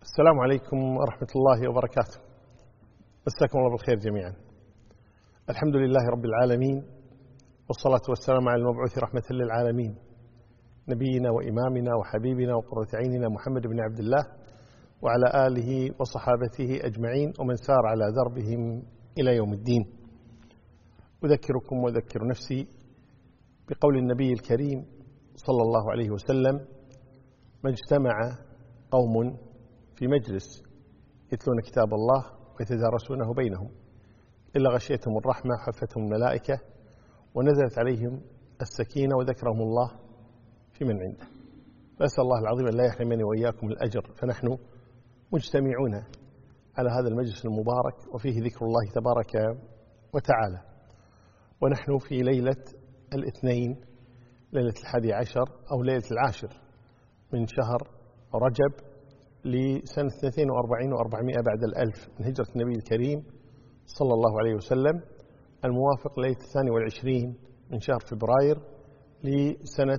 السلام عليكم ورحمة الله وبركاته. مساكم الله بالخير جميعا. الحمد لله رب العالمين، والصلاة والسلام على المبعوث رحمة للعالمين، نبينا وإمامنا وحبيبنا وقرة عيننا محمد بن عبد الله وعلى آله وصحابته أجمعين ومن سار على دربهم إلى يوم الدين. أذكركم وأذكر نفسي بقول النبي الكريم صلى الله عليه وسلم: ما اجتمع قوم في مجلس يتلون كتاب الله ويتدارسونه بينهم إلا غشيتهم الرحمة وحفتهم الملائكة ونزلت عليهم السكينة وذكرهم الله في من عنده. فأسأل الله العظيم أن لا يحرمني وإياكم الأجر. فنحن مجتمعون على هذا المجلس المبارك وفيه ذكر الله تبارك وتعالى، ونحن في ليلة الاثنين، ليلة 11 أو ليلة 10 من شهر رجب لسنة 42 و400 بعد الألف من هجرة النبي الكريم صلى الله عليه وسلم، الموافق ليلة 22 من شهر فبراير لسنة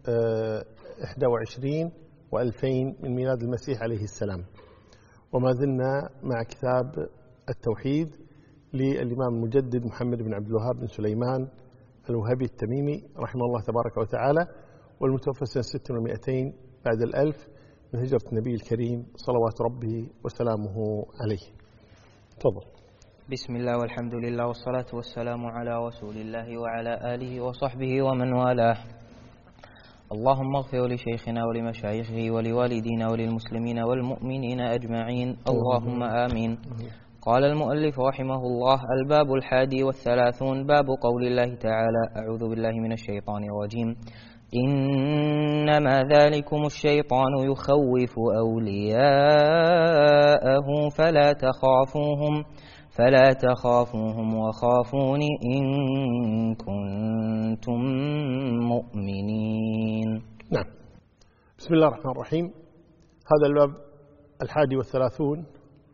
21 و2000 من ميلاد المسيح عليه السلام. وما زلنا مع كتاب التوحيد للإمام المجدد محمد بن عبد الوهاب بن سليمان الوهابي التميمي رحمه الله تبارك وتعالى، والمتوفى سنة 600 بعد الألف من هجرة النبي الكريم صلوات ربه وسلامه عليه. تفضل. بسم الله والحمد لله والصلاة والسلام على رسول الله وعلى آله وصحبه ومن والاه. اللهم اغفر لشيخنا ولمشايخه ولوالدينا وللمسلمين والمؤمنين أجمعين، اللهم آمين. قال المؤلف رحمه الله: الباب 31، باب قول الله تعالى: أعوذ بالله من الشيطان الرجيم، إنما ذلكم الشيطان يخوف أولياءه فلا تخافوهم وخافون إن كنتم مؤمنين. نعم. بسم الله الرحمن الرحيم. هذا الباب 31،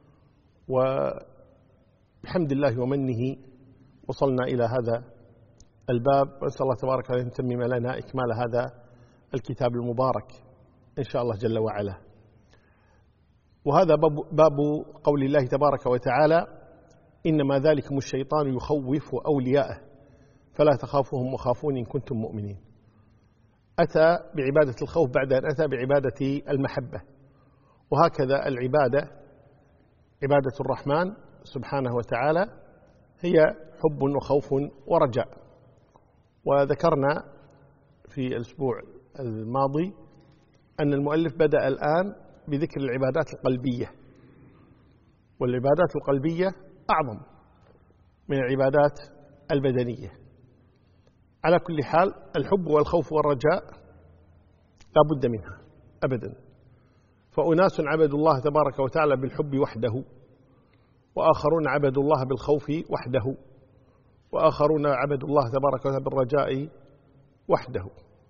وبحمد الله ومنه وصلنا إلى هذا الباب، وأسأل الله تبارك وتعالى أن يتمم لنا إكمال هذا الكتاب المبارك إن شاء الله جل وعلا. وهذا باب قول الله تبارك وتعالى: إنما ذلكم الشيطان يخوف أولياءه فلا تخافوهم وخافون إن كنتم مؤمنين. أتى بعبادة الخوف بعد أن أتى بعبادة المحبة، وهكذا العبادة عبادة الرحمن سبحانه وتعالى هي حب وخوف ورجاء. وذكرنا في الأسبوع الماضي أن المؤلف بدأ الآن بذكر العبادات القلبية، والعبادات القلبية أعظم من العبادات البدنية. على كل حال الحب والخوف والرجاء لا بد منها أبدا. فأناس عبدوا الله تبارك وتعالى بالحب وحده، وآخرون عبدوا الله بالخوف وحده، وآخرون عبدوا الله تبارك وتعالى بالرجاء وحده.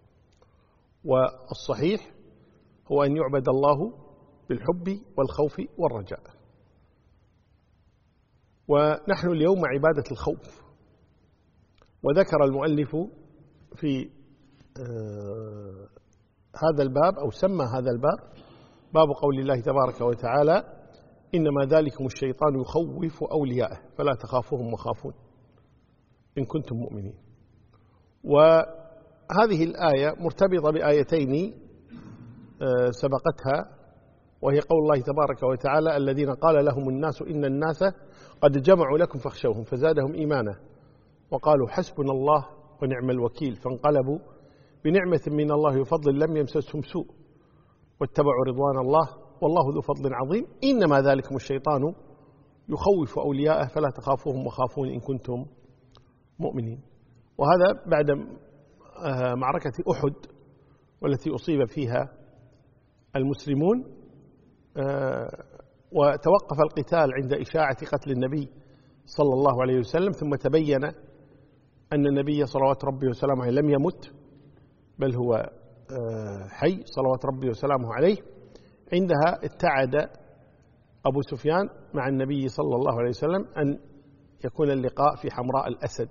والصحيح هو أن يعبد الله بالحب والخوف والرجاء. ونحن اليوم عبادة الخوف. وذكر المؤلف في هذا الباب، أو سمى هذا الباب باب قول الله تبارك وتعالى: إنما ذلكم الشيطان يخوف أولياءه فلا تخافوهم وخافون إن كنتم مؤمنين. وهذه الآية مرتبطة بآيتين سبقتها، وهي قول الله تبارك وتعالى: الذين قال لهم الناس إن الناس قد جمعوا لكم فاخشوهم فزادهم إيمانا وقالوا حسبنا الله ونعم الوكيل فانقلبوا بنعمة من الله وفضل لم يمسسهم سوء واتبعوا رضوان الله والله ذو فضل عظيم. إنما ذلكم الشيطان يخوف أولياءه فلا تخافوهم وخافون إن كنتم مؤمنين. وهذا بعد معركة أحد والتي أصيب فيها المسلمون، وتوقف القتال عند إشاعة قتل النبي صلى الله عليه وسلم، ثم تبين أن النبي صلوات ربي وسلامه عليه لم يمت بل هو حي صلوات ربي وسلامه عليه. عندها اتعد أبو سفيان مع النبي صلى الله عليه وسلم أن يكون اللقاء في حمراء الأسد،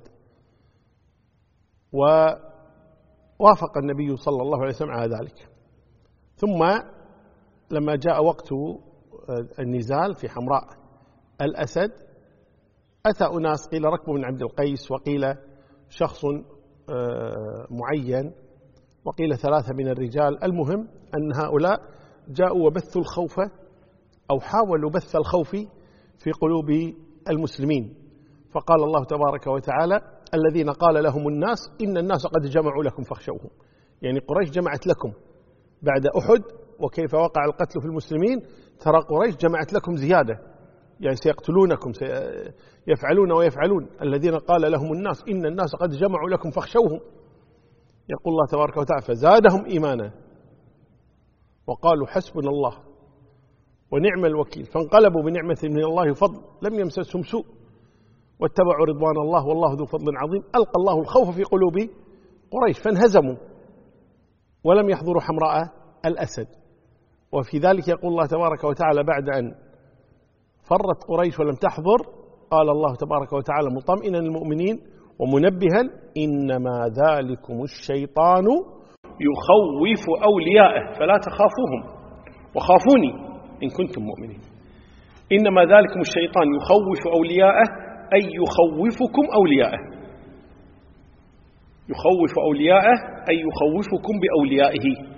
ووافق النبي صلى الله عليه وسلم على ذلك. ثم لما جاء وقت النزال في حمراء الأسد أتى أناس، قيل ركب من عبد القيس، وقيل شخص معين، وقيل 3 من الرجال. المهم أن هؤلاء جاءوا وبثوا الخوف أو حاولوا بث الخوف في قلوب المسلمين. فقال الله تبارك وتعالى: الذين قال لهم الناس إن الناس قد جمعوا لكم فاخشوهم. يعني قريش جمعت لكم بعد أحد وكيف وقع القتل في المسلمين، ترى قريش جمعت لكم زيادة، يعني سيقتلونكم، سيفعلون ويفعلون. الذين قال لهم الناس إن الناس قد جمعوا لكم فاخشوهم. يقول الله تبارك وتعالى: فزادهم إيمانا وقالوا حسبنا الله ونعم الوكيل، فانقلبوا بنعمة من الله وفضل لم يمسسهم سوء واتبعوا رضوان الله والله ذو فضل عظيم. ألقى الله الخوف في قلوب قريش فانهزموا ولم يحضروا حمراء الأسد. وفي ذلك يقول الله تبارك وتعالى بعد أن فرت قريش ولم تحضر، قال الله تبارك وتعالى مطمئنا المؤمنين ومنبها: إنما ذلكم الشيطان يخوف أولياءه فلا تخافوهم وخافوني إن كنتم مؤمنين. إنما ذلكم الشيطان يخوف أولياءه أي يخوفكم أولياءه، يخوف أولياءه أي يخوفكم بأوليائه.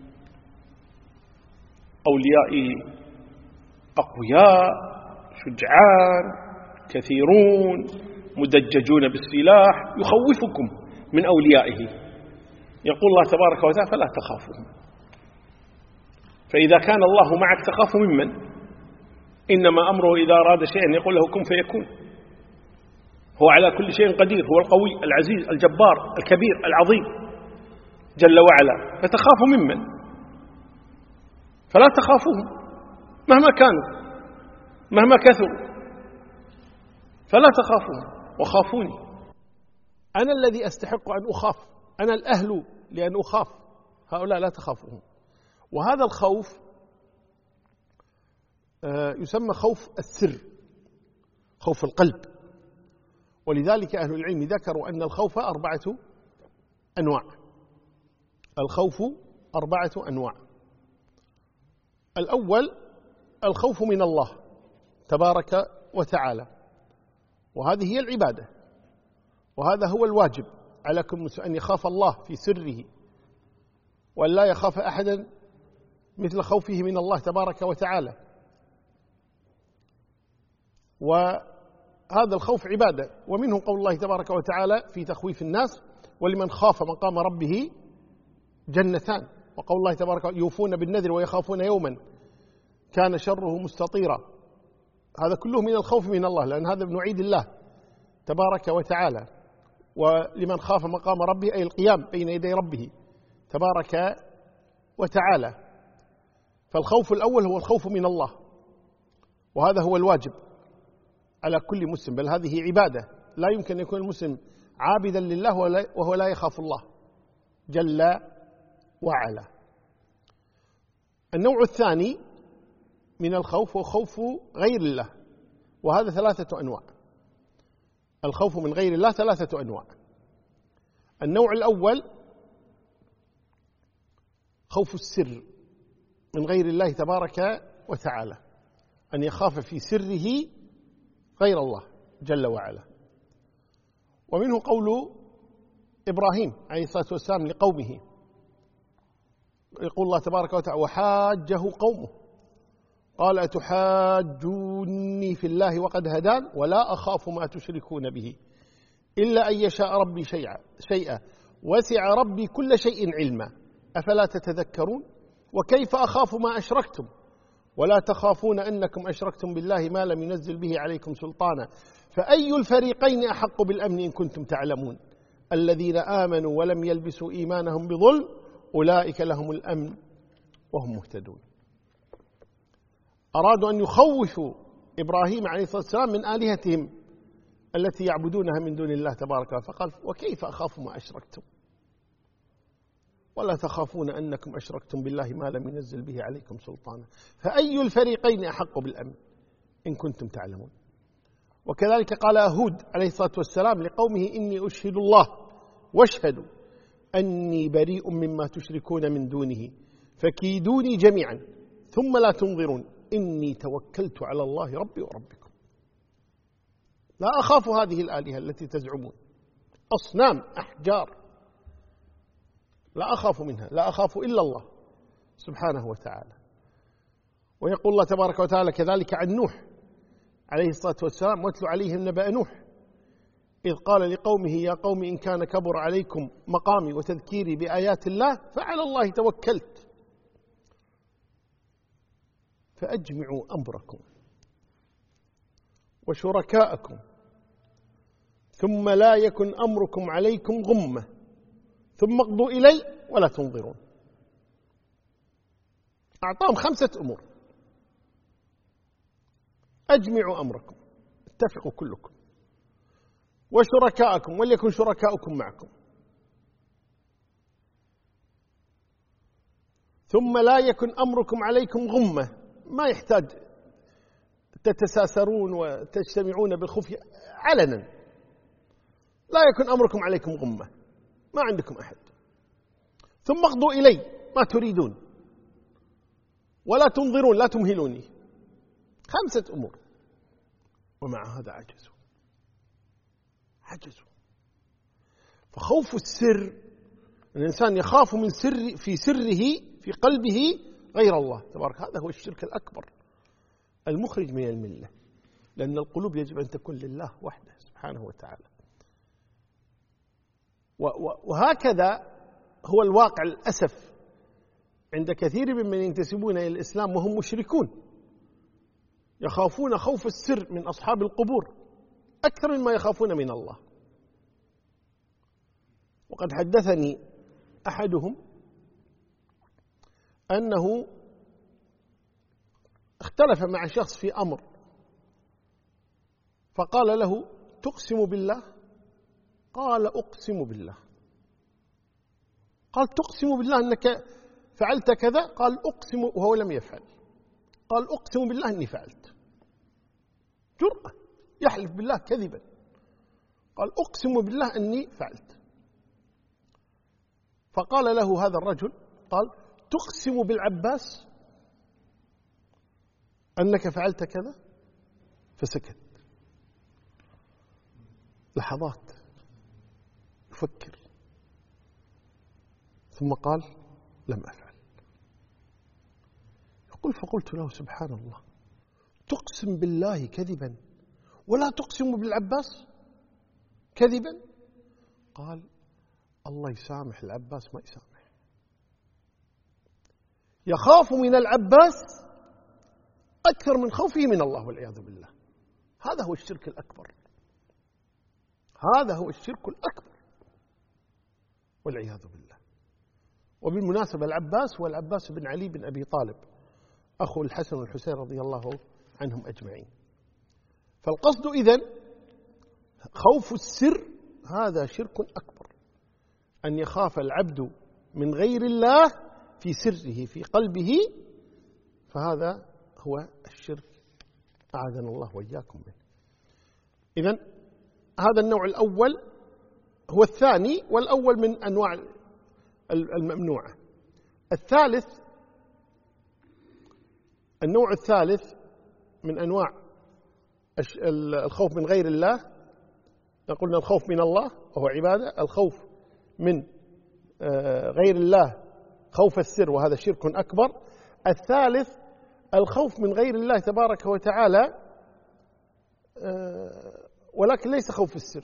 أولياء أقوياء شجعان كثيرون مدججون بالسلاح، يخوفكم من أوليائه. يقول الله تبارك وتعالى: فلا تخافوهم. فإذا كان الله معك تخاف ممن؟ إنما أمره إذا أراد شيئا يقول له كن فيكون. هو على كل شيء قدير، هو القوي العزيز الجبار الكبير العظيم جل وعلا. فتخاف ممن؟ فلا تخافوهم مهما كانوا مهما كثروا، فلا تخافوهم وخافوني. أنا الذي أستحق أن أخاف، أنا الأهل لأن أخاف، هؤلاء لا تخافوهم. وهذا الخوف يسمى خوف السر، خوف القلب. ولذلك أهل العلم ذكروا أن الخوف 4 أنواع. الخوف 4 أنواع. الأول الخوف من الله تبارك وتعالى، وهذه هي العبادة، وهذا هو الواجب على كل مسلم أن يخاف الله في سره، وأن لا يخاف أحدا مثل خوفه من الله تبارك وتعالى. وهذا الخوف عبادة. ومنه قول الله تبارك وتعالى في تخويف الناس: ولمن خاف مقام ربه جنتان. وقول الله تبارك وتعالى: يوفون بالنذر ويخافون يوما كان شره مستطيرا. هذا كله من الخوف من الله، لأن هذا من وعيد الله تبارك وتعالى. ولمن خاف مقام ربه أي القيام بين يدي ربه تبارك وتعالى. فالخوف الأول هو الخوف من الله، وهذا هو الواجب على كل مسلم، بل هذه عبادة. لا يمكن أن يكون المسلم عابدا لله وهو لا يخاف الله جل وعلا. النوع الثاني من الخوف هو خوف غير الله، وهذا 3 أنواع. الخوف من غير الله 3 أنواع. النوع الأول خوف السر من غير الله تبارك وتعالى، أن يخاف في سره غير الله جل وعلا. ومنه قول إبراهيم عليه الصلاة والسلام لقومه، يقول الله تبارك وتعالى: وحاجه قومه قال أتحاجوني في الله وقد هدان ولا أخاف ما تشركون به إلا أن يشاء ربي شيئا وسع ربي كل شيء علما أفلا تتذكرون وكيف أخاف ما أشركتم ولا تخافون أنكم أشركتم بالله ما لم ينزل به عليكم سلطانا فأي الفريقين أحق بالأمن إن كنتم تعلمون الذين آمنوا ولم يلبسوا إيمانهم بظلم أولئك لهم الأمن وهم مهتدون. أرادوا أن يخوفوا إبراهيم عليه الصلاة والسلام من آلهتهم التي يعبدونها من دون الله تبارك وتعالى، فقال: وكيف أخاف ما أشركتم ولا تخافون أنكم أشركتم بالله ما لم ينزل به عليكم سلطانا فأي الفريقين أحق بالأمن إن كنتم تعلمون. وكذلك قال هود عليه الصلاة والسلام لقومه: إني أشهد الله واشهدوا أني بريء مما تشركون من دونه فكيدوني جميعا ثم لا تنظرون إني توكلت على الله ربي وربكم، لا أخاف هذه الآلهة التي تزعمون، أصنام أحجار لا أخاف منها، لا أخاف إلا الله سبحانه وتعالى. ويقول الله تبارك وتعالى كذلك عن نوح عليه الصلاة والسلام: واتل عليهم نبأ نوح إذ قال لقومه يا قوم إن كان كبر عليكم مقامي وتذكيري بآيات الله فعلى الله توكلت فأجمعوا أمركم وشركاءكم ثم لا يكن أمركم عليكم غمة ثم اقضوا إلي ولا تنظرون. أعطاهم 5 أمور: أجمعوا أمركم، اتفقوا كلكم، وشركاءكم وليكن شركاؤكم معكم، ثم لا يكن أمركم عليكم غمة، ما يحتاج تتساسرون وتجتمعون بالخفية، علنا لا يكن أمركم عليكم غمة، ما عندكم أحد، ثم اقضوا إلي ما تريدون ولا تنظرون، لا تمهلوني. 5 أمور، ومع هذا عجزوا. فخوف السر، الإنسان يخاف من سر في سره في قلبه غير الله تبارك، هذا هو الشرك الأكبر المخرج من الملة، لأن القلوب يجب أن تكون لله وحده سبحانه وتعالى. وهكذا هو الواقع للأسف عند كثير ممن ينتسبون إلى الإسلام وهم مشركون، يخافون خوف السر من أصحاب القبور أكثر مما يخافون من الله. وقد حدثني أحدهم أنه اختلف مع شخص في أمر، فقال له: تقسم بالله؟ قال: أقسم بالله. قال: تقسم بالله أنك فعلت كذا؟ قال: أقسم، وهو لم يفعل. قال: أقسم بالله أني فعلت. جرأة، يحلف بالله كذبا. قال: أقسم بالله أني فعلت. فقال له هذا الرجل، قال: تقسم بالعباس أنك فعلت كذا؟ فسكت لحظات يفكر، ثم قال: لم أفعل. يقول: فقلت له: سبحان الله، تقسم بالله كذبا ولا تقسم بالعباس كذبا؟ قال: الله يسامح العباس ما يسامح. يخاف من العباس أكثر من خوفه من الله والعياذ بالله. هذا هو الشرك الأكبر، هذا هو الشرك الأكبر والعياذ بالله. وبالمناسبة العباس هو العباس بن علي بن أبي طالب، أخو الحسن والحسين رضي الله عنهم أجمعين. فالقصد إذن خوف السر هذا شرك أكبر، أن يخاف العبد من غير الله في سره في قلبه، فهذا هو الشرك، أعاذنا الله وإياكم منه. إذن هذا النوع الأول هو الثاني، والأول من أنواع الممنوعة. الثالث، النوع الثالث من أنواع الخوف من غير الله، قلنا الخوف من الله وهو عبادة، الخوف من غير الله خوف السر وهذا شرك أكبر. الثالث الخوف من غير الله تبارك وتعالى ولكن ليس خوف السر،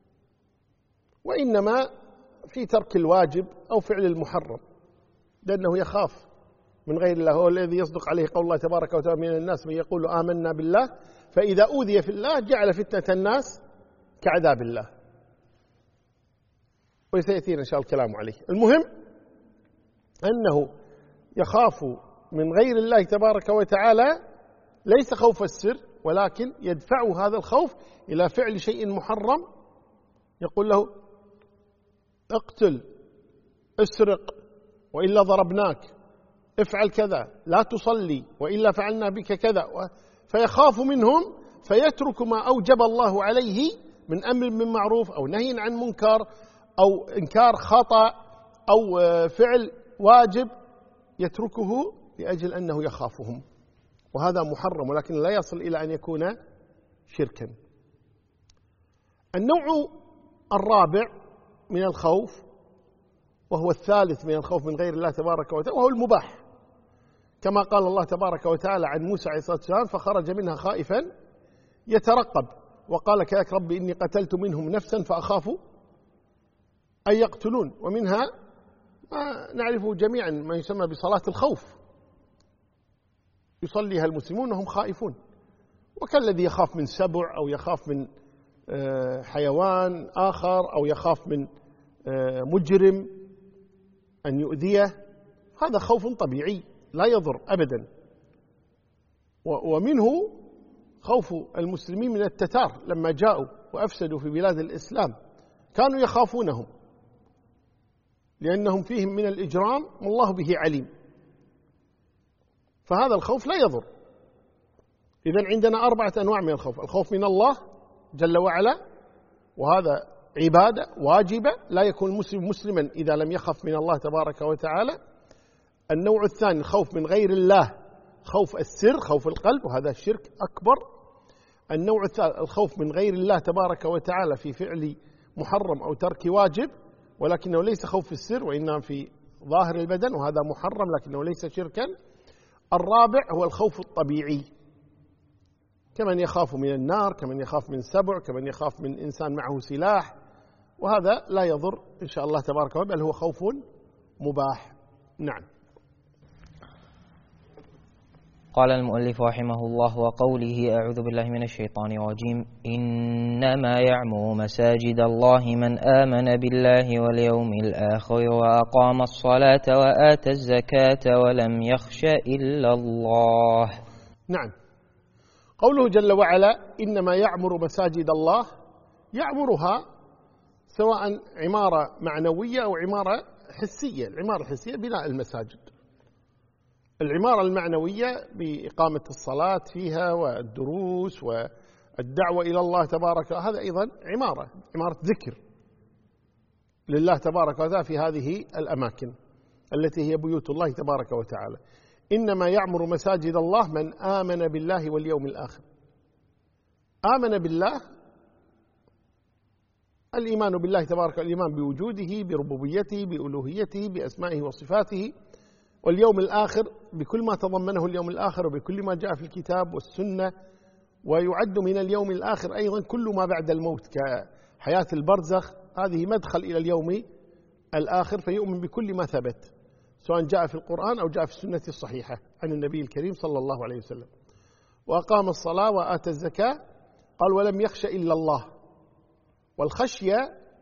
وإنما في ترك الواجب أو فعل المحرم، لأنه يخاف من غير الله. هو الذي يصدق عليه قول الله تبارك وتعالى: من الناس من يقول آمنا بالله فإذا أوذي في الله جعل فتنة الناس كعذاب الله، وسيأتينا إن شاء الله الكلام عليه. المهم أنه يخاف من غير الله تبارك وتعالى ليس خوف السر، ولكن يدفع هذا الخوف إلى فعل شيء محرم، يقول له: اقتل، اسرق وإلا ضربناك، افعل كذا، لا تصلي وإلا فعلنا بك كذا، فيخاف منهم فيترك ما أوجب الله عليه من أمر من معروف أو نهي عن منكر أو إنكار خطأ أو فعل واجب، يتركه لأجل أنه يخافهم. وهذا محرم، ولكن لا يصل إلى أن يكون شركا. النوع الرابع من الخوف، وهو الثالث من الخوف من غير الله تبارك وتعالى، وهو المباح، كما قال الله تبارك وتعالى عن موسى عليه الصلاة والسلام: فخرج منها خائفا يترقب وقال كذلك ربي إني قتلت منهم نفسا فأخاف أن يقتلون. ومنها ما نعرفه جميعا ما يسمى بصلاة الخوف، يصليها المسلمون وهم خائفون، وكالذي يخاف من سبع أو يخاف من حيوان آخر أو يخاف من مجرم أن يؤذيه، هذا خوف طبيعي لا يضر أبدا. ومنه خوف المسلمين من التتار لما جاءوا وأفسدوا في بلاد الإسلام، كانوا يخافونهم لأنهم فيهم من الإجرام والله به عليم، فهذا الخوف لا يضر. إذن عندنا 4 أنواع من الخوف: الخوف من الله جل وعلا، وهذا عبادة واجبة، لا يكون المسلم مسلما إذا لم يخف من الله تبارك وتعالى. النوع الثاني خوف من غير الله، خوف السر، خوف القلب، وهذا شرك أكبر. النوع الثالث الخوف من غير الله تبارك وتعالى في فعل محرم أو ترك واجب، ولكنه ليس خوف السر وإنما في ظاهر البدن، وهذا محرم لكنه ليس شركا. الرابع هو الخوف الطبيعي، كمن يخاف من النار، كمن يخاف من سبع، كمن يخاف من إنسان معه سلاح، وهذا لا يضر إن شاء الله تبارك وتعالى، بل هو خوف مباح. نعم. قال المؤلف رحمه الله: وقوله أعوذ بالله من الشيطان الرجيم: إنما يعمر مساجد الله من آمن بالله واليوم الآخر وأقام الصلاة وآتى الزكاة ولم يخش إلا الله. نعم. قوله جل وعلا: إنما يعمر مساجد الله، يعمرها سواء عمارة معنوية أو عمارة حسية. العمارة الحسية بناء المساجد، العمارة المعنوية بإقامة الصلاة فيها والدروس والدعوة إلى الله تبارك، هذا أيضا عمارة ذكر لله تبارك وتعالى في هذه الأماكن التي هي بيوت الله تبارك وتعالى. إنما يعمر مساجد الله من آمن بالله واليوم الآخر. آمن بالله، الإيمان بالله تبارك، الإيمان بوجوده، بربوبيته، بألوهيته، بأسمائه وصفاته، واليوم الآخر بكل ما تضمنه اليوم الآخر وبكل ما جاء في الكتاب والسنة. ويعد من اليوم الآخر أيضا كل ما بعد الموت كحياة البرزخ، هذه مدخل إلى اليوم الآخر، فيؤمن بكل ما ثبت سواء جاء في القرآن أو جاء في السنة الصحيحة عن النبي الكريم صلى الله عليه وسلم. وأقام الصلاة وآتى الزكاة، قال ولم يخش إلا الله. والخشية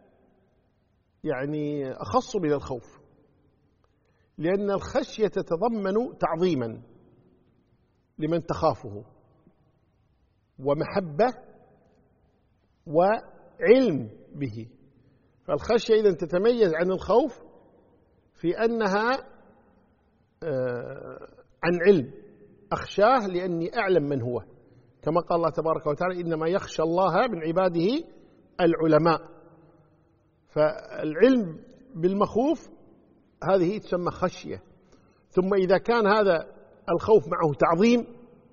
يعني أخص من الخوف، لأن الخشية تتضمن تعظيما لمن تخافه، ومحبة، وعلم به. فالخشية إذن تتميز عن الخوف في أنها عن علم، أخشاه لأني أعلم من هو، كما قال الله تبارك وتعالى: إنما يخشى الله من عباده العلماء. فالعلم بالمخوف هذه تسمى خشية. ثم إذا كان هذا الخوف معه تعظيم،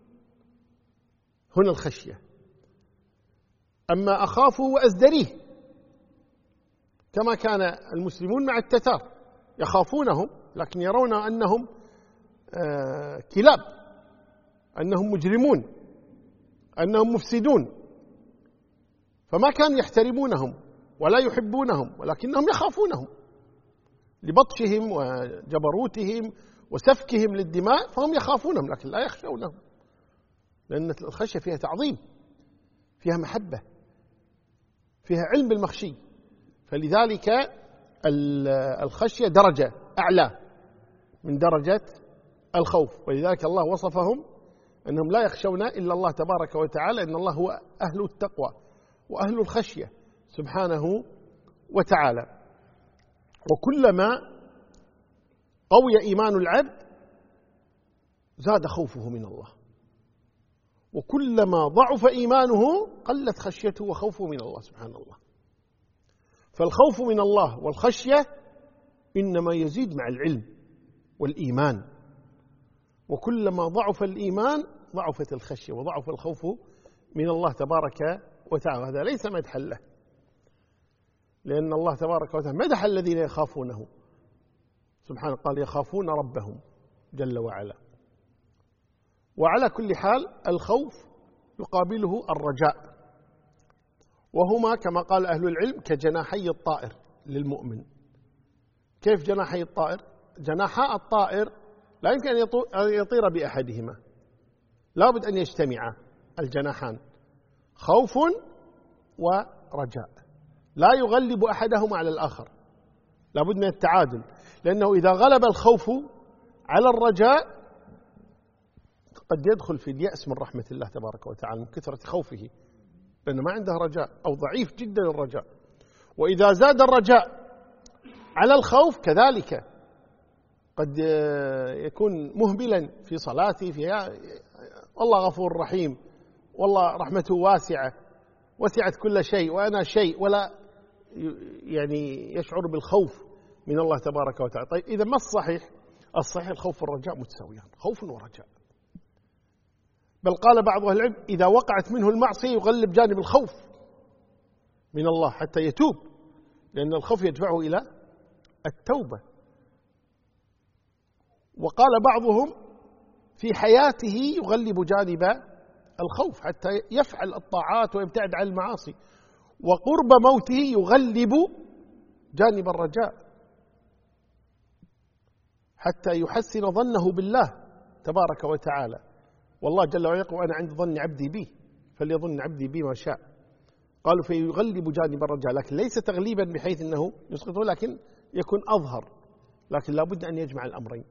هنا الخشية. أما أخافه وأزدريه، كما كان المسلمون مع التتار يخافونهم لكن يرون أنهم كلاب، أنهم مجرمون، أنهم مفسدون، فما كانوا يحترمونهم ولا يحبونهم، ولكنهم يخافونهم لبطشهم وجبروتهم وسفكهم للدماء، فهم يخافونهم لكن لا يخشونهم، لأن الخشية فيها تعظيم، فيها محبة، فيها علم بالمخشي. فلذلك الخشية درجة أعلى من درجة الخوف، ولذلك الله وصفهم أنهم لا يخشون إلا الله تبارك وتعالى، إن الله هو أهل التقوى وأهل الخشية سبحانه وتعالى. وكلما قوي إيمان العبد زاد خوفه من الله، وكلما ضعف إيمانه قلت خشيته وخوفه من الله سبحان الله. فالخوف من الله والخشية إنما يزيد مع العلم والإيمان، وكلما ضعف الإيمان ضعفت الخشية وضعف الخوف من الله تبارك وتعالى. هذا ليس مدحا له، لأن الله تبارك وتعالى مدح الذين يخافونه سبحانه، قال يخافون ربهم جل وعلا. وعلى كل حال الخوف يقابله الرجاء، وهما كما قال أهل العلم كجناحي الطائر للمؤمن. كيف جناحي الطائر؟ جناحا الطائر لا يمكن أن يطير بأحدهما، لا بد أن يجتمعا الجناحان، خوف ورجاء، لا يغلب أحدهما على الآخر، لا بد من التعادل، لأنه إذا غلب الخوف على الرجاء قد يدخل في اليأس من رحمة الله تبارك وتعالى من كثرة خوفه، لأنه ما عنده رجاء أو ضعيف جدا الرجاء. وإذا زاد الرجاء على الخوف كذلك قد يكون مهملا في صلاته، والله غفور رحيم، والله رحمته واسعة وسعت كل شيء وأنا شيء، ولا يعني يشعر بالخوف من الله تبارك وتعالى. طيب إذا ما الصحيح؟ الصحيح الخوف والرجاء متساويان، خوف ورجاء. بل قال بعض أهل العلم إذا وقعت منه المعصية يغلب جانب الخوف من الله حتى يتوب، لأن الخوف يدفعه إلى التوبة. وقال بعضهم في حياته يغلب جانب الخوف حتى يفعل الطاعات ويبتعد عن المعاصي، وقرب موته يغلب جانب الرجاء حتى يحسن ظنه بالله تبارك وتعالى. والله جل وعلا يقول أنا عند ظن عبدي بي فليظن عبدي بي ما شاء. قالوا فيغلب جانب الرجاء، لكن ليس تغليبا بحيث أنه يسقطه، لكن يكون أظهر. لكن لا بد أن يجمع الأمرين،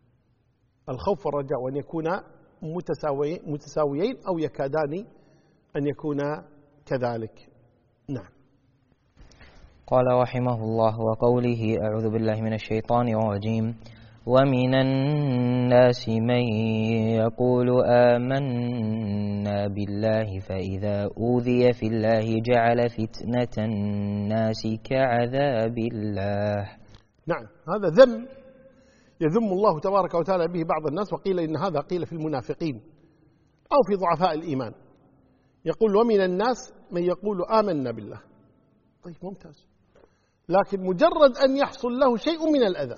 الخوف والرجاء، وأن يكونا متساويين أو يكادان أن يكونا كذلك. نعم. قال رحمه الله وقوله أعوذ بالله من الشيطان الرجيم ومن الناس من يقول آمنا بالله فإذا أوذي في الله جعل فتنة الناس كعذاب الله. نعم، هذا ذم يذم الله تبارك وتعالى به بعض الناس، وقيل إن هذا قيل في المنافقين أو في ضعفاء الإيمان. يقول ومن الناس من يقول آمنا بالله. طيب ممتاز، لكن مجرد أن يحصل له شيء من الأذى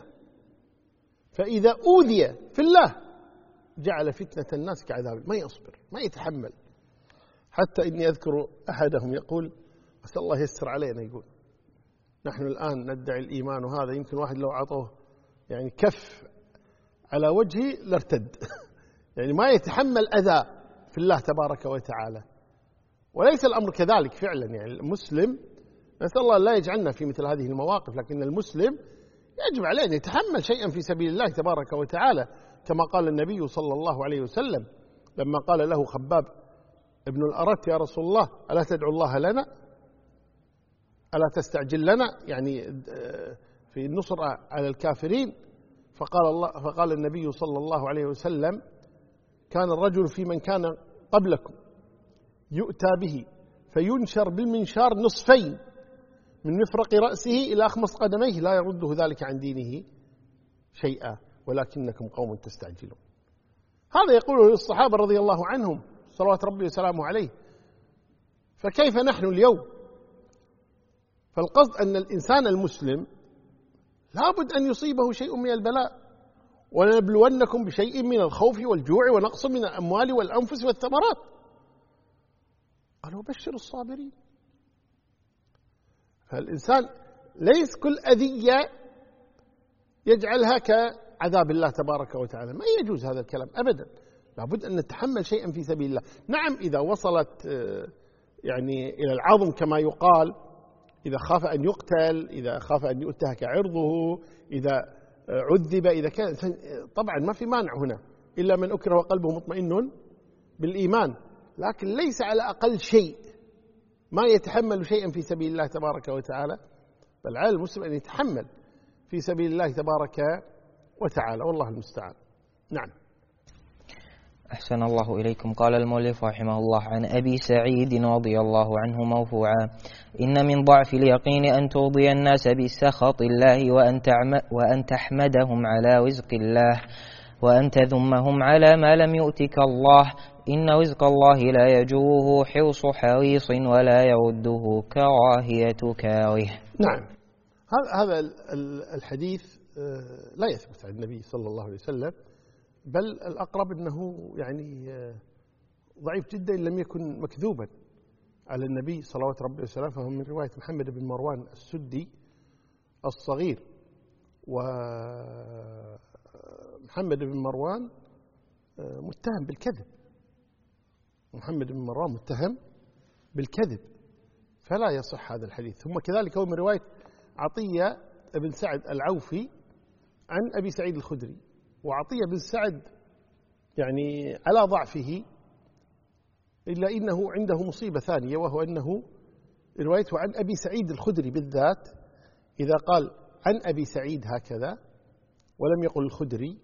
فإذا أوذي في الله جعل فتنة الناس كعذاب، ما يصبر ما يتحمل. حتى إني أذكر أحدهم يقول أسأل الله يسر علينا، يقول نحن الآن ندعي الإيمان، وهذا يمكن واحد لو عطوه يعني كف على وجهه لارتد يعني ما يتحمل أذى في الله تبارك وتعالى. وليس الأمر كذلك فعلا، يعني المسلم نسأل الله لا يجعلنا في مثل هذه المواقف، لكن المسلم يجب عليه أن يتحمل شيئا في سبيل الله تبارك وتعالى، كما قال النبي صلى الله عليه وسلم لما قال له خباب ابن الأرت يا رسول الله ألا تدعو الله لنا، ألا تستعجل لنا، يعني في النصر على الكافرين. فقال النبي صلى الله عليه وسلم كان الرجل في من كان قبلكم يؤتى به فينشر بالمنشار نصفين من مفرق رأسه إلى أخمص قدميه لا يرده ذلك عن دينه شيئا ولكنكم قوم تستعجلون. هذا يقوله للصحابة رضي الله عنهم صلوات ربي وسلامه عليه، فكيف نحن اليوم؟ فالقصد أن الإنسان المسلم لابد أن يصيبه شيء من البلاء، ولنبلونكم بشيء من الخوف والجوع ونقص من الأموال والأنفس والثمرات. قال وبشر الصابرين. فالإنسان ليس كل أذية يجعلها كعذاب الله تبارك وتعالى، ما يجوز هذا الكلام أبدا. لابد أن نتحمل شيئا في سبيل الله. نعم إذا وصلت يعني إلى العظم كما يقال، إذا خاف أن يقتل، إذا خاف أن ينتهك عرضه، إذا عذب، إذا كان طبعا ما في مانع هنا إلا من أكره وقلبه مطمئن بالإيمان، لكن ليس على أقل شيء ما يتحمل شيئا في سبيل الله تبارك وتعالى، بل على المسلم أن يتحمل في سبيل الله تبارك وتعالى، والله المستعان. نعم. أحسن الله إليكم. قال المؤلف رحمه الله عن أبي سعيد رضي الله عنه مرفوعا إن من ضعف اليقين أن ترضي الناس بسخط الله وأن تحمدهم على رزق الله وأن تذمهم على ما لم يؤتك الله إن رزق الله لا يجوه حرص حريص ولا يرده كراهية كاره. نعم، هذا الحديث لا يثبت عن النبي صلى الله عليه وسلم، بل الأقرب أنه يعني ضعيف جدا إن لم يكن مكذوبا على النبي صلوات ربي وسلامه، فهو من رواية محمد بن مروان السدي الصغير. ومحمد بن مروان متهم بالكذب، محمد بن مروان متهم بالكذب، فلا يصح هذا الحديث. ثم كذلك هو من رواية عطية بن سعد العوفي عن أبي سعيد الخدري، وعطية بن سعد يعني على ضعفه، إلا إنه عنده مصيبة ثانية، وهو أنه روايته عن أبي سعيد الخدري بالذات، إذا قال عن أبي سعيد هكذا ولم يقل الخدري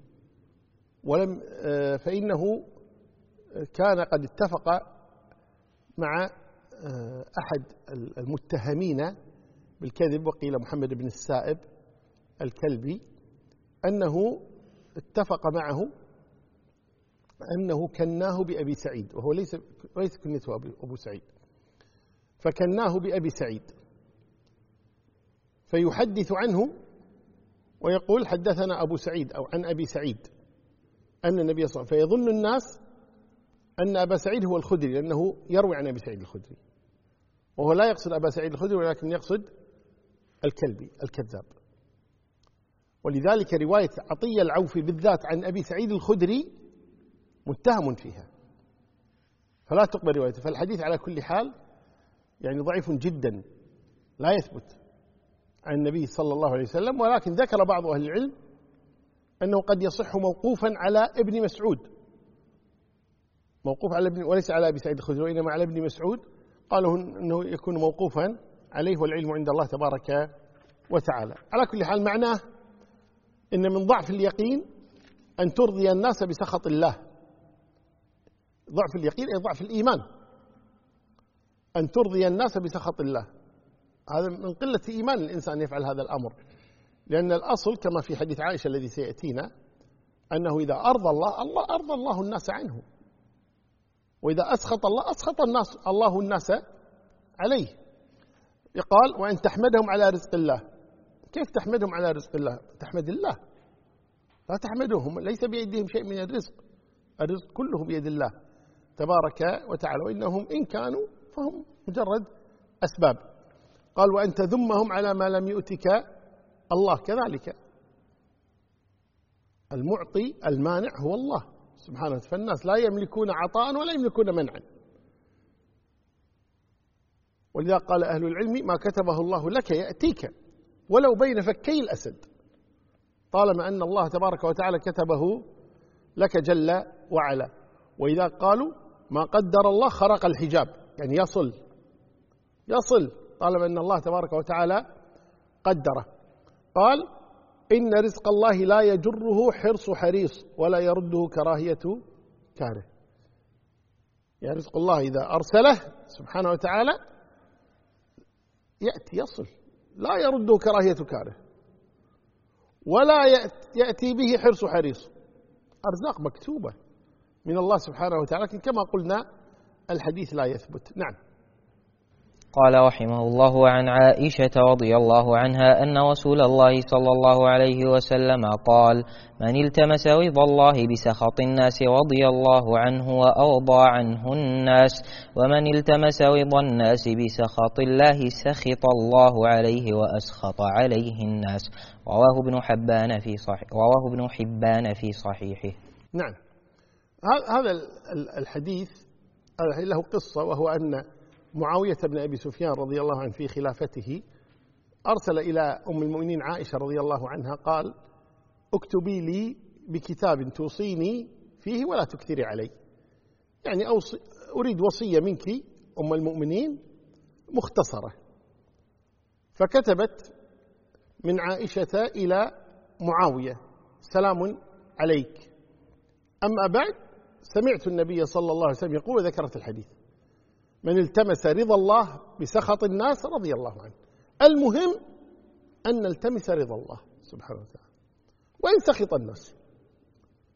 فإنه كان قد اتفق مع أحد المتهمين بالكذب، وقيل محمد بن السائب الكلبي، أنه اتفق معه أنه كناه بأبي سعيد، وهو ليس كنيته أبو سعيد، فكناه بأبي سعيد، فيحدث عنه ويقول حدثنا أبو سعيد أو عن أبي سعيد أن النبي صلى الله عليه وسلم، فيظن الناس أن أبا سعيد هو الخدري، لأنه يروي عن أبي سعيد الخدري، وهو لا يقصد أبا سعيد الخدري ولكن يقصد الكلبي الكذاب. ولذلك رواية عطية العوفي بالذات عن أبي سعيد الخدري متهم فيها، فلا تقبل روايته. فالحديث على كل حال يعني ضعيف جدا، لا يثبت عن النبي صلى الله عليه وسلم. ولكن ذكر بعض أهل العلم أنه قد يصح موقوفا على ابن مسعود، موقوف على ابن، وليس على أبي سعيد الخدري وإنما على ابن مسعود، قالوا أنه يكون موقوفا عليه والعلم عند الله تبارك وتعالى. على كل حال معناه إن من ضعف اليقين أن ترضي الناس بسخط الله، ضعف اليقين أي ضعف الإيمان، أن ترضي الناس بسخط الله، هذا من قلة إيمان الإنسان يفعل هذا الأمر، لأن الأصل كما في حديث عائشة الذي سيأتينا أنه إذا أرضى الله أرضى الله الناس عنه، وإذا أسخط الله أسخط الله الناس عليه. يقال وأن تحمدهم على رزق الله. كيف تحمدهم على رزق الله؟ تحمد الله، لا تحمدهم، ليس بيدهم شيء من الرزق، الرزق كله بيد الله تبارك وتعالى، وإنهم إن كانوا فهم مجرد أسباب. قال وأن تذمهم على ما لم يؤتك الله، كذلك المعطي المانع هو الله سبحانه، فالناس لا يملكون عطاء ولا يملكون منعا. ولذا قال أهل العلم ما كتبه الله لك يأتيك ولو بين فكي الأسد، طالما أن الله تبارك وتعالى كتبه لك جل وعلا. وإذا قالوا ما قدر الله خرق الحجاب، يعني يصل طالما أن الله تبارك وتعالى قدره. قال إن رزق الله لا يجره حرص حريص ولا يرده كراهية كاره، يعني رزق الله إذا أرسله سبحانه وتعالى يأتي يصل، لا يرده كراهية كاره ولا يأتي به حرص حريص. أرزاق مكتوبة من الله سبحانه وتعالى، لكن كما قلنا الحديث لا يثبت. نعم. قال رحمه الله عن عائشة رضي الله عنها أن رسول الله صلى الله عليه وسلم قال من التمس رضا الله بسخط الناس رضي الله عنه وأرضى عنه الناس، ومن التمس رضا الناس بسخط الله سخط الله عليه وأسخط عليه الناس. رواه ابن حبان في صحيحه. نعم، هذا الحديث له قصة، وهو أن معاوية بن أبي سفيان رضي الله عنه في خلافته أرسل إلى أم المؤمنين عائشة رضي الله عنها قال اكتبي لي بكتاب توصيني فيه ولا تكثري علي، يعني أريد وصية منك أم المؤمنين مختصرة. فكتبت من عائشة إلى معاوية سلام عليك، أما بعد سمعت النبي صلى الله عليه وسلم يقول، وذكرت الحديث من التمس رضا الله بسخط الناس رضي الله عنه. المهم أن نلتمس رضا الله سبحانه وتعالى وإن سخط الناس،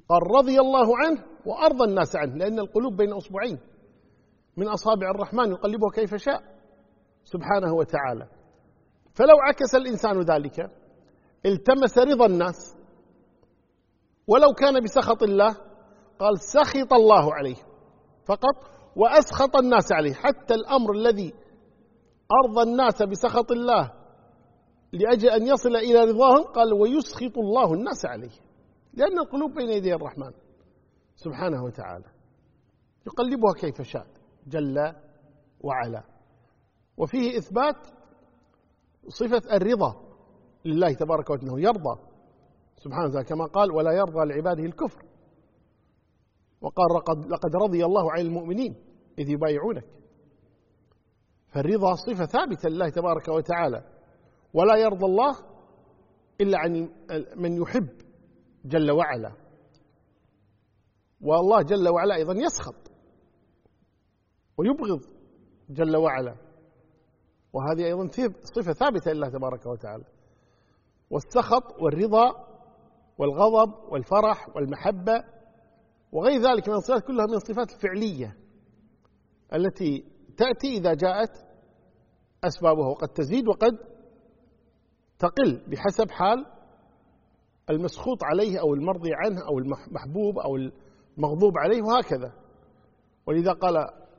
قال رضي الله عنه وأرضى الناس عنه، لأن القلوب بين أصبعين من أصابع الرحمن يقلبها كيف شاء سبحانه وتعالى. فلو عكس الإنسان ذلك التمس رضا الناس ولو كان بسخط الله، قال سخط الله عليه فقط وأسخط الناس عليه، حتى الأمر الذي أرضى الناس بسخط الله لأجل أن يصل إلى رضاهم قال ويسخط الله الناس عليه، لأن القلوب بين يدي الرحمن سبحانه وتعالى يقلبها كيف شاء جل وعلا. وفيه إثبات صفة الرضا لله تبارك وتعالى، يرضى سبحانه وتعالى كما قال ولا يرضى لعباده الكفر، وقال لقد رضي الله عن المؤمنين إذ يبايعونك. فالرضا صفة ثابتة لله تبارك وتعالى، ولا يرضى الله إلا عن من يحب جل وعلا. والله جل وعلا أيضا يسخط ويبغض جل وعلا، وهذه أيضا صفة ثابتة لله تبارك وتعالى. والسخط والرضا والغضب والفرح والمحبة وغير ذلك من الصفات كلها من الصفات الفعلية التي تأتي إذا جاءت أسبابها، وقد تزيد وقد تقل بحسب حال المسخوط عليه أو المرضي عنه أو المحبوب أو المغضوب عليه وهكذا. ولذا قال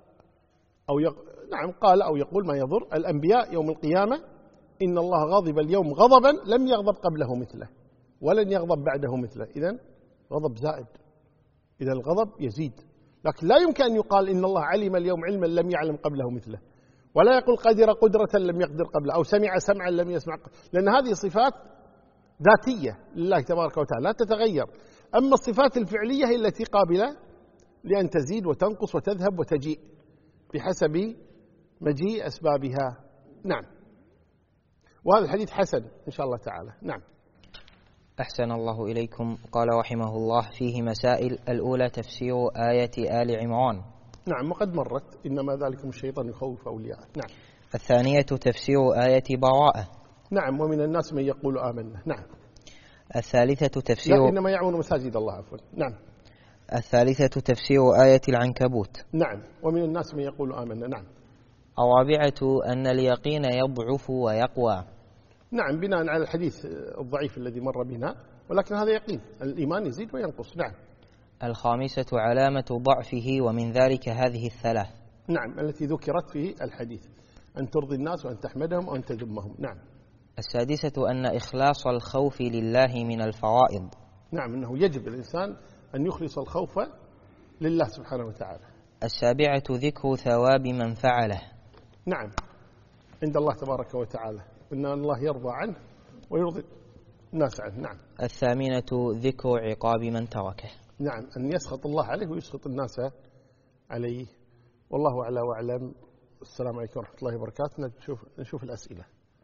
قال أو يقول ما يضر الأنبياء يوم القيامة إن الله غضب اليوم غضبا لم يغضب قبله مثله ولن يغضب بعده مثله. إذن غضب زائد، إذا الغضب يزيد، لكن لا يمكن أن يقال إن الله علم اليوم علما لم يعلم قبله مثله، ولا يقول قدر قدرة لم يقدر قبله أو سمع سمعا لم يسمع، لأن هذه صفات ذاتية لله تبارك وتعالى لا تتغير. أما الصفات الفعلية هي التي قابلة لأن تزيد وتنقص وتذهب وتجيء بحسب مجيء أسبابها. نعم، وهذا الحديث حسن إن شاء الله تعالى. نعم. أحسن الله إليكم. قال رحمه الله فيه مسائل. الأولى تفسير آية آل عمران. نعم، وقد مرت إنما ذلكم الشيطان يخوف أولياءه. نعم. الثانية تفسير آية براءة. نعم، ومن الناس من يقول آمنا. نعم. الثالثة تفسير لا إنما يعمر مساجد الله عفوا. نعم. الثالثة تفسير آية العنكبوت. نعم، ومن الناس من يقول آمنا. نعم. الرابعة أن اليقين يضعف ويقوى. نعم، بناء على الحديث الضعيف الذي مر بنا، ولكن هذا يقين، الإيمان يزيد وينقص. نعم. الخامسة علامة ضعفه ومن ذلك هذه الثلاث. نعم، التي ذكرت في الحديث، أن ترضي الناس وأن تحمدهم وأن تذمهم. نعم. السادسة أن إخلاص الخوف لله من الفرائض. نعم، أنه يجب الإنسان أن يخلص الخوف لله سبحانه وتعالى. السابعة ذكر ثواب من فعله. نعم، عند الله تبارك وتعالى إن الله يرضى عنه ويرضي الناس عنه. نعم. الثامنة ذكر عقاب من تركه. نعم، أن يسخط الله عليه ويسخط الناس عليه. والله أعلى وأعلم. السلام عليكم ورحمة الله وبركاته. نشوف الأسئلة.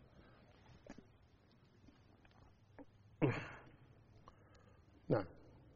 نعم.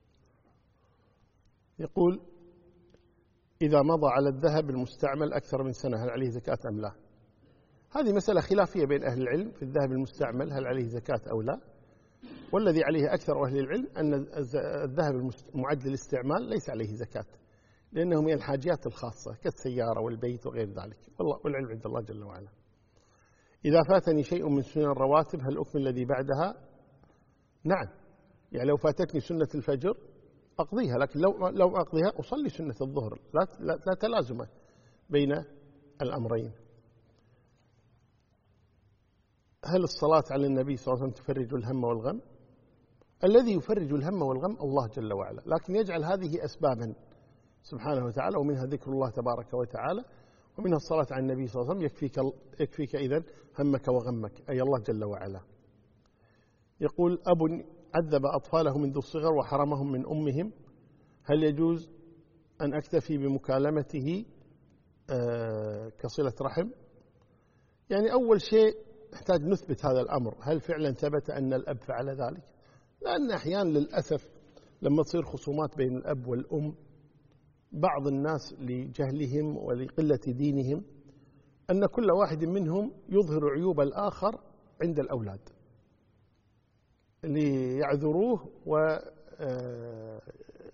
يقول إذا مضى على الذهب المستعمل أكثر من سنة هل عليه زكاة أم لا؟ هذه مسألة خلافية بين أهل العلم في الذهب المستعمل هل عليه زكاة أو لا، والذي عليه أكثر أهل العلم أن الذهب المعد للاستعمال ليس عليه زكاة، لأنه من الحاجيات الخاصة كالسيارة والبيت وغير ذلك، والعلم عند الله جل وعلا. إذا فاتني شيء من سنن الرواتب هل أكمل الذي بعدها؟ نعم، يعني لو فاتتني سنة الفجر أقضيها، لكن لو أقضيها أصلي سنة الظهر، لا تلازم بين الأمرين. هل الصلاة على النبي صلى الله عليه وسلم تفرج الهم والغم؟ الذي يفرج الهم والغم الله جل وعلا، لكن يجعل هذه أسبابا سبحانه وتعالى، ومنها ذكر الله تبارك وتعالى، ومنها الصلاة على النبي صلى الله عليه وسلم. يكفيك إذن همك وغمك، أي الله جل وعلا. يقول أب عذب أطفاله منذ الصغر وحرمهم من أمهم، هل يجوز أن أكتفي بمكالمته كصلة رحم؟ يعني أول شيء نحتاج نثبت هذا الأمر، هل فعلا ثبت أن الأب فعل ذلك؟ لأن أحيانا للأسف لما تصير خصومات بين الأب والأم، بعض الناس لجهلهم ولقلة دينهم أن كل واحد منهم يظهر عيوب الآخر عند الأولاد ليعذروه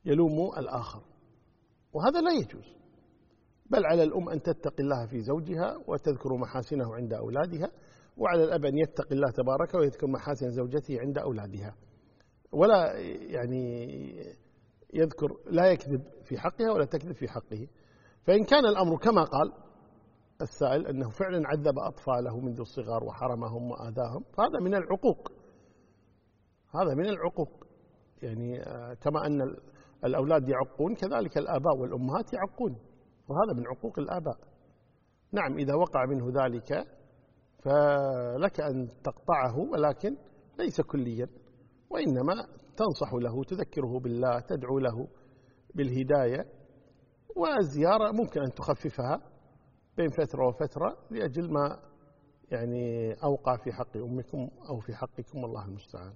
يلوم الآخر، وهذا لا يجوز. بل على الأم أن تتقي الله في زوجها وتذكر محاسنه عند أولادها، وعلى الأب أن يتقي الله تبارك ويذكر محاسن زوجته عند أولادها، ولا يعني يذكر لا يكذب في حقها ولا تكذب في حقه. فإن كان الأمر كما قال السائل أنه فعلا عذب أطفاله منذ الصغار وحرمهم وآذاهم، فهذا من العقوق، هذا من العقوق. يعني كما أن الأولاد يعقون كذلك الآباء والأمهات يعقون، وهذا من عقوق الآباء. نعم إذا وقع منه ذلك فلك أن تقطعه، ولكن ليس كليا، وإنما تنصح له، تذكره بالله، تدعو له بالهداية، والزيارة ممكن أن تخففها بين فترة وفترة لأجل ما يعني أوقع في حق أمكم أو في حقكم، والله المستعان.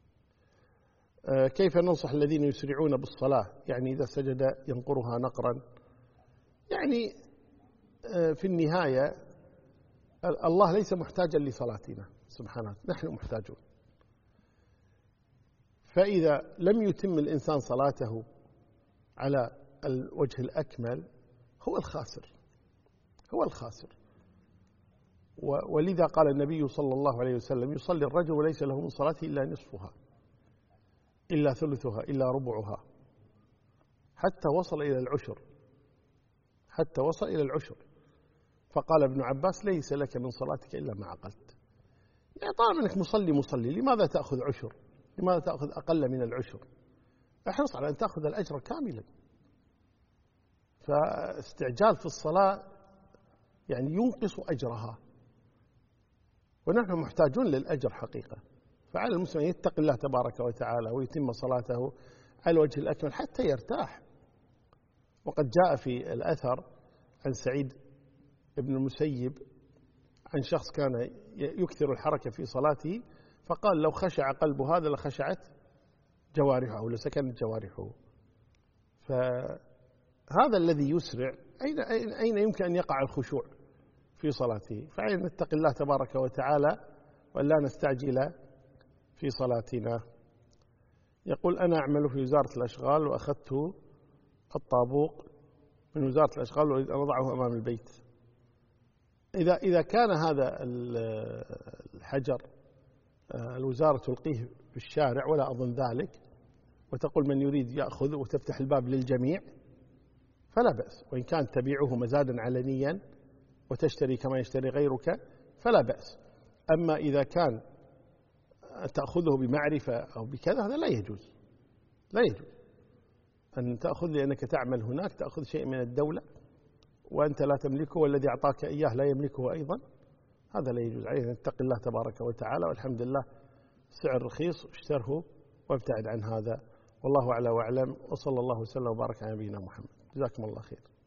كيف ننصح الذين يسرعون بالصلاة؟ يعني إذا سجد ينقرها نقرا. يعني في النهاية الله ليس محتاجا لصلاتنا سبحانه، نحن محتاجون. فإذا لم يتم الإنسان صلاته على الوجه الأكمل هو الخاسر، هو الخاسر. ولذا قال النبي صلى الله عليه وسلم: يصلي الرجل وليس له من صلاته إلا نصفها، إلا ثلثها، إلا ربعها، حتى وصل إلى العشر، حتى وصل إلى العشر. فقال ابن عباس: ليس لك من صلاتك إلا ما عقلت. يعني طالما أنك مصلي لماذا تأخذ عشر؟ لماذا تأخذ أقل من العشر؟ احرص على أن تأخذ الأجر كاملا. فاستعجال في الصلاة يعني ينقص أجرها، ونحن محتاجون للأجر حقيقة. فعلى المسلم أن يتقي الله تبارك وتعالى ويتم صلاته على الوجه الأكمل حتى يرتاح. وقد جاء في الأثر عن سعيد بن المسيب عن شخص كان يكثر الحركة في صلاته، فقال: لو خشع قلب هذا لخشعت جوارحه، لسكنت جوارحه. فهذا الذي يسرع أين يمكن أن يقع الخشوع في صلاته؟ فعلينا نتقي الله تبارك وتعالى ولا نستعجل في صلاتنا. يقول: أنا أعمل في وزارة الأشغال وأخذت الطابوق من وزارة الأشغال وأريد أن أضعه أمام البيت. إذا كان هذا الحجر الوزارة تلقيه في الشارع ولا أظن ذلك، وتقول من يريد يأخذ وتفتح الباب للجميع، فلا بأس. وإن كان تبيعه مزادا علنيا وتشتري كما يشتري غيرك فلا بأس. أما إذا كان تأخذه بمعرفة أو بكذا هذا لا يجوز، لا يجوز أن تأخذ لأنك تعمل هناك، تأخذ شيء من الدولة وأنت لا تملكه والذي أعطاك إياه لا يملكه أيضا، هذا لا يجوز. علينا نتقي الله تبارك وتعالى، والحمد لله سعر رخيص، اشتره وابتعد عن هذا. والله أعلى وأعلم، وصلى الله وسلم وبارك على نبينا محمد. جزاكم الله خير.